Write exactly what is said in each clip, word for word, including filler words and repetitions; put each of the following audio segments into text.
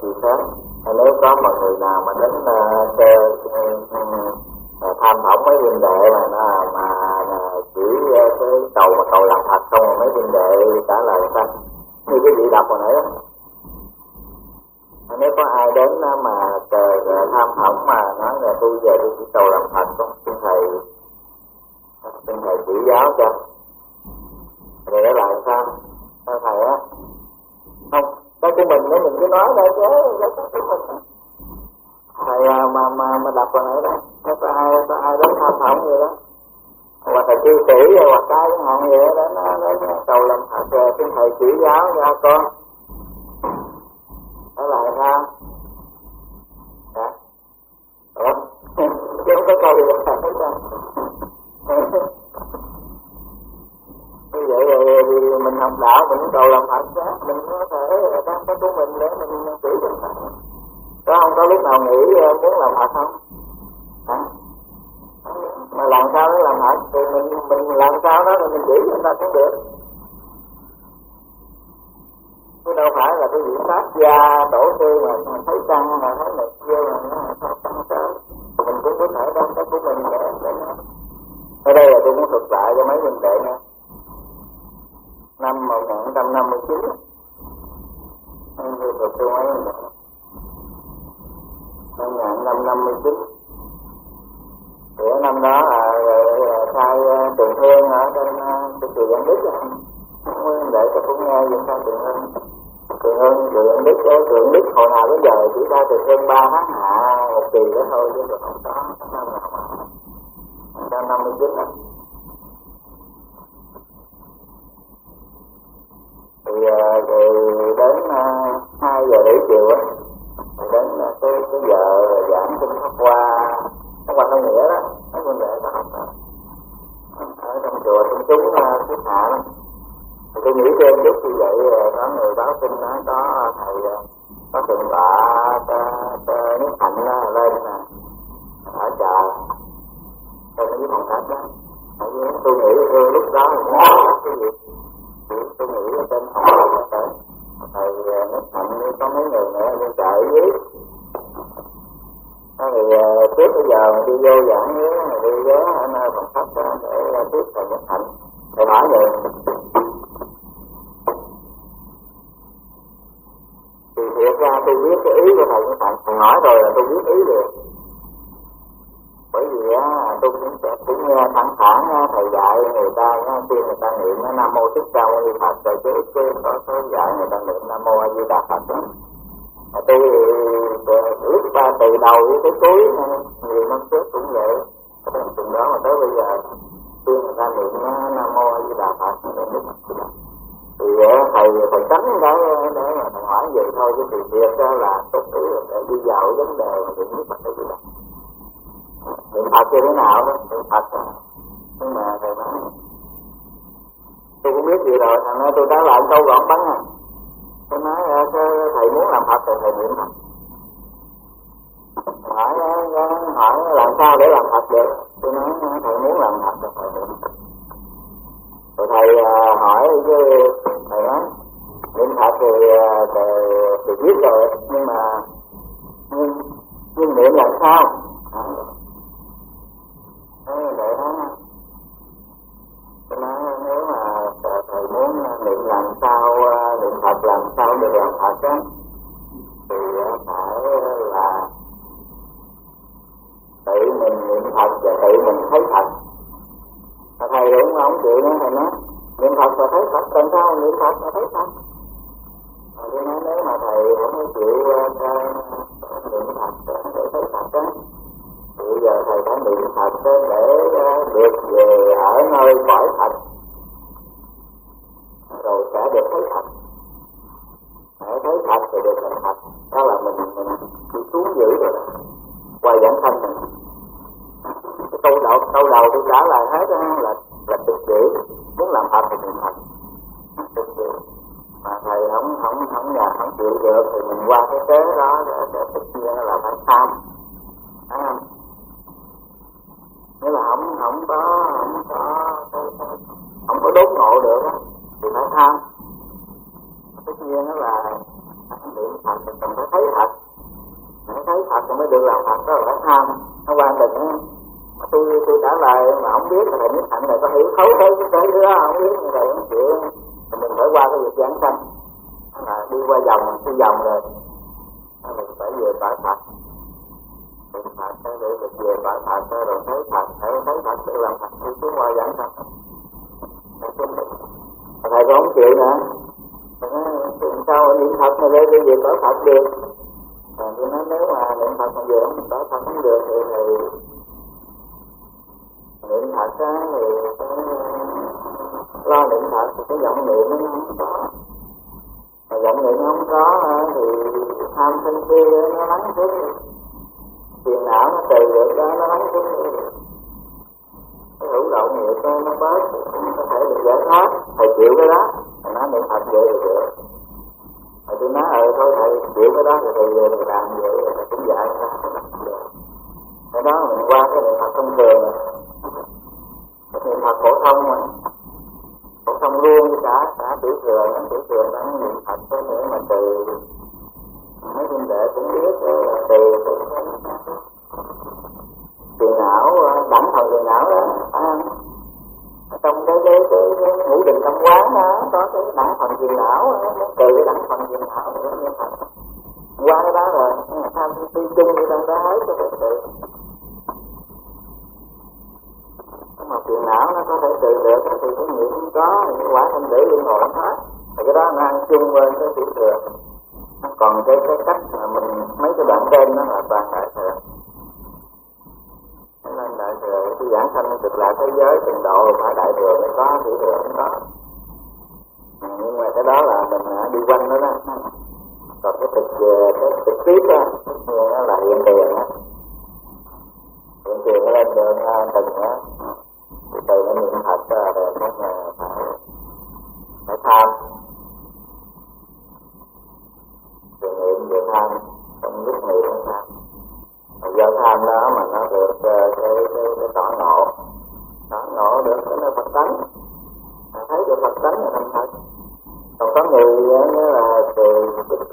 gì sớm. Nếu có mọi người nào mà đến uh, uh, tham phỏng mấy huynh đệ mà nó mà uh, chỉ uh, cái cầu mà cầu làm thật không, mà mấy huynh đệ trả lời người ta như cái vị đọc hồi nãy đó. Nếu có ai đến uh, mà uh, tham phỏng mà nói là tôi về tôi chỉ cầu làm thật không, xin thầy xin thầy chỉ giáo cho. Rồi đó là sao? Sao thầy á? Không, cái của mình nếu mình cứ nói đây chứ, cái của mình. Thầy mà mà mà đọc vào nãy đó, nó có ai có ai đến tham phỏng vậy đó, hoặc thầy cư sĩ hoặc cái chẳng hạn vậy đó, nó nó cầu làm thật rồi xin thầy chỉ giáo cho con. Đó là sao? Dạ. Ủa? Chứ không có câu gì là thầy hết sao? Như vậy rồi mình học đạo mình cầu làm thật đó, mình có thể đang cái của mình để mình chỉ cho mình. Có không có lúc nào nghĩ muốn làm thật không? Hả? Mà làm sao để làm thật thì mình mình làm sao đó thì mình chỉ cho người ta cũng được. Chứ đâu phải là cái vị sát gia tổ sư mà thấy trăng mà thấy này kia mà nó sao trăng tới. Mình cũng có thể đem cái của mình để để nó. Ở đây là tôi muốn thuật lại cho mấy huynh đệ nha. Năm một nghìn chín trăm năm mươi chín anh tôi thuộc tôi mấy huynh đệ. Năm một nghìn chín trăm năm mươi chín thì ở năm đó là khai Trường Hương ở trên cái chùa Vạn Đức. Nguyên đệ tôi cũng nghe về khai Trường Hương. Trường Hương chùa Vạn Đức, Trường Đức hồi nào đến giờ chỉ khai Trường Hương ba tháng hạ một kỳ đó thôi chứ không có năm nào mà một trăm năm mươi chín đó. Thì rồi đến hai giờ rưỡi chiều á, đến cái cái giờ giảng kinh pháp hoa, pháp hoa thông nghĩa đó, các huynh đệ ta học đó. Ở trong chùa trong chúng xếp hạ đó. Thì tôi nghĩ trên chút như vậy có người báo tin đó có thầy có thượng tọa Nhất Hạnh lên ở chợ trong cái phòng khách đó. Tôi nghĩ tôi lúc đó là cái gì tôi nghĩ trên phòng là tới thầy Nhất Hạnh có mấy người nữa đi chợ ở dưới. Thế thì trước bây giờ đi vô giảng với đi ghé ở nơi phòng khách đó để tiếp thầy Nhất Hạnh. Thầy hỏi vậy thì thiệt ra tôi biết cái ý của thầy Nhất Hạnh. Thầy hỏi rồi là tôi biết ý được. Bởi vì á tôi cũng sẽ cũng nghe thẳng thẳng thầy dạy người ta khi người ta niệm Nam Mô Thích Ca Mâu Ni Phật rồi chứ chứ có số dạy người ta niệm Nam Mô A Di Đà Phật đó. Tôi lúc ba từ đầu với tới cuối nhiều năm trước cũng vậy. Từ đó mà tới bây giờ khi người ta niệm Nam Mô A Di Đà Phật thì thầy thầy tránh cái để mà thầy hỏi vậy thôi, chứ thì việc đó là tốt ý để đi vào vấn đề mà niệm Phật A Di Đà. Niệm Phật như thế nào đó, niệm Phật đó. Nhưng mà thầy nói tôi cũng biết gì rồi, thằng nói tôi trả lại câu gọn bắn à. Tôi nói thầy muốn làm Phật thì thầy niệm Phật. Hỏi, hỏi làm sao để làm Phật được. Tôi nói thầy muốn làm Phật thì thầy niệm Phật. Rồi thầy hỏi với thầy nói niệm Phật thì thầy, thầy biết rồi, nhưng mà nhưng, nhưng niệm làm sao? Thế để đó tôi nói nếu mà thầy muốn niệm làm sao, niệm Phật làm sao được làm Phật á, thì phải là tự mình niệm Phật và tự mình thấy Phật. Thầy đúng không chịu nữa, thầy nói niệm Phật và thấy Phật, làm sao niệm Phật và thấy Phật. Tôi nói nếu mà thầy không chịu niệm Phật để thấy Phật á, thì bây giờ thầy phải niệm Phật để được về ở nơi cõi Phật, rồi sẽ được thấy Phật. Để thấy Phật thì được thành Phật. Đó là mình mình đi xuống dữ rồi đó, quay dẫn thân mình. Cái câu đầu câu đầu tôi trả lời hết đó là là thực dữ, muốn làm Phật thì niệm Phật. Thực dữ. Mà thầy không không không nhà không chịu được thì mình qua cái kế đó để để tất nhiên là phải tham. À, nếu là không không có không có không có đốn ngộ được á thì phải tham. Tất nhiên đó là niệm Phật thì cần phải thấy thật, phải thấy thật thì mới được làm Phật. Đó là cái tham nó quan định á. Mà tôi tôi trả lời mà không biết là thầy Nhất Hạnh này có hiểu thấu tới cái cái đó không biết như thầy không chịu thì mình phải qua cái việc giảng sanh, là đi qua vòng cái vòng rồi mình phải về cõi Phật. Niệm Phật để được về cõi Phật rồi thấy Phật, thấy thấy Phật để làm Phật đi xuống qua giảng sanh. Thầy cũng không chịu nữa. Thầy nói sao niệm Phật mà để đi về cõi Phật được? Rồi tôi nói nếu mà niệm Phật mà về không cõi Phật không được thì thầy niệm Phật á thì lo niệm Phật thì cái giọng niệm nó không có. Mà giọng niệm nó không có thì tham sân si nó lắng xuống, phiền não nó trừ được đó, nó lắng xuống cái hữu động nghiệp đó, nó bớt, có thể được giải thoát. Thầy chịu cái đó, thầy nói niệm Phật vậy thì được. Thầy tôi nói ờ thôi thầy chịu cái đó thì thầy về thầy làm vậy rồi thầy cũng dạy ra được. Cái đó mình qua cái niệm Phật thông thường rồi, cái niệm Phật phổ thông mà phổ thông luôn với cả cả tiểu thừa, tiểu thừa nó niệm Phật có nghĩa mà từ mấy huynh đệ cũng biết là từ phiền não, đẳng phần phiền não đó à, trong cái cái cái, cái ngũ định tâm quán đó có cái đẳng phần phiền não, nó trừ cái đẳng phần phiền não nữa như thật qua cái đó rồi tham si chung như trong đó hết cho thật sự. Mà phiền não nó có thể trừ được thì cái nghiệp không có, những quả không để liên ngộ hết thì cái đó nó ăn chung với cái tiểu thừa. Còn cái cái cách mà mình mấy cái đoạn trên đó là toàn đại thừa. Nên đại thừa cái giảng sanh cực lạc thế giới trình độ phải đại thừa mới có, tiểu thừa không có. Nhưng mà cái đó là mình đi quanh đó đó. Còn cái thực về cái trực tiếp đó, nó là hiện tiền á. Hiện tiền nó lên đường từng á, từ nó niệm Phật ra rồi nó phải phải tham. Về niệm về tham, trong lúc niệm nó tham. Do tham đó mà nó được cái cái cái tỏ ngộ, tỏ ngộ được cái nơi Phật tánh, thấy được Phật tánh là thành thật. Còn có người nữa là từ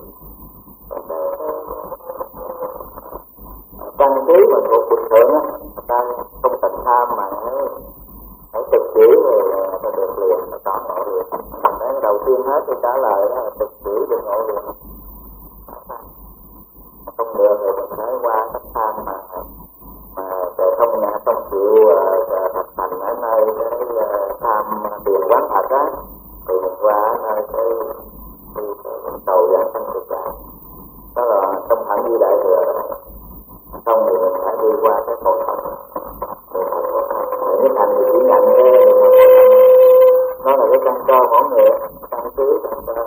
căn cứ mà thuộc bình thường á, người ta không tình tham mà phải thực chỉ rồi người ta được liền, người ta tỏ ngộ liền. Thành cái đầu tiên hết tôi trả lời đó là thực chỉ được ngộ liền. Không được thì mình phải qua cách tham mà mà không nhà không chịu thật thành ở nơi cái tham tiền quán thật á, thì mình qua nơi cái cái cầu giảng sanh cực lạc. Đó là trong phạm vi đại thừa đó. Không thì mình phải đi qua cái phổ thông. Cái thành thì chỉ nhận cái nó là cái căn cơ mỗi người, căn cứ căn cơ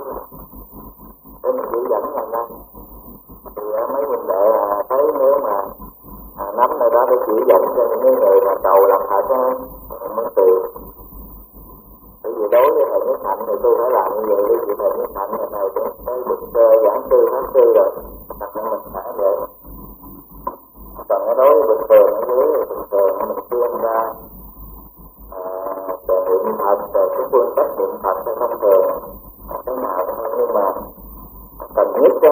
để mình chỉ dẫn thành ra. Thì mấy huynh đệ thấy nếu mà à, nắm nơi đó để chỉ dẫn cho những người mà cầu làm Phật á mới từ. Bởi vì đối với thầy Nhất Hạnh thì tôi phải làm như vậy, bởi vì thầy Nhất Hạnh là thầy cũng cái bậc giảng sư pháp sư rồi, thật ra mình phải vậy. Còn cái đối với bình thường ở dưới thì bình thường mình khuyên ra về niệm Phật, về cái phương cách niệm Phật cho thông thường thế nào thôi, nhưng mà cần nhất á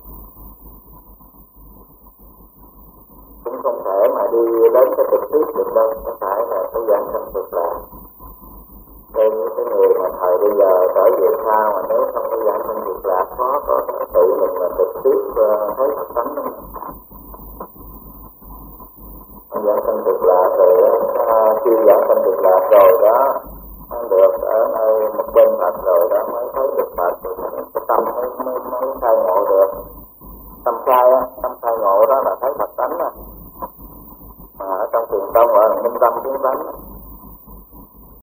cũng không thể mà đi đến cái trực tiếp được đâu, có phải là cái giảng sanh cực lạc. Đây những cái người mà thời bây giờ trở về sau mà nếu không có giảng sanh cực lạc khó có thể tự mình mà trực tiếp uh, thấy Phật tánh đó. Giảng sanh cực lạc rồi uh, khi giảng sanh cực lạc rồi đó được ở nơi một bên Phật rồi đó mới thấy được Phật thì cái tâm mới mới mới khai ngộ được. Tâm khai á, tâm khai ngộ đó là thấy Phật tánh á. Mà ở trong thiền tông gọi là minh tâm kiến tánh.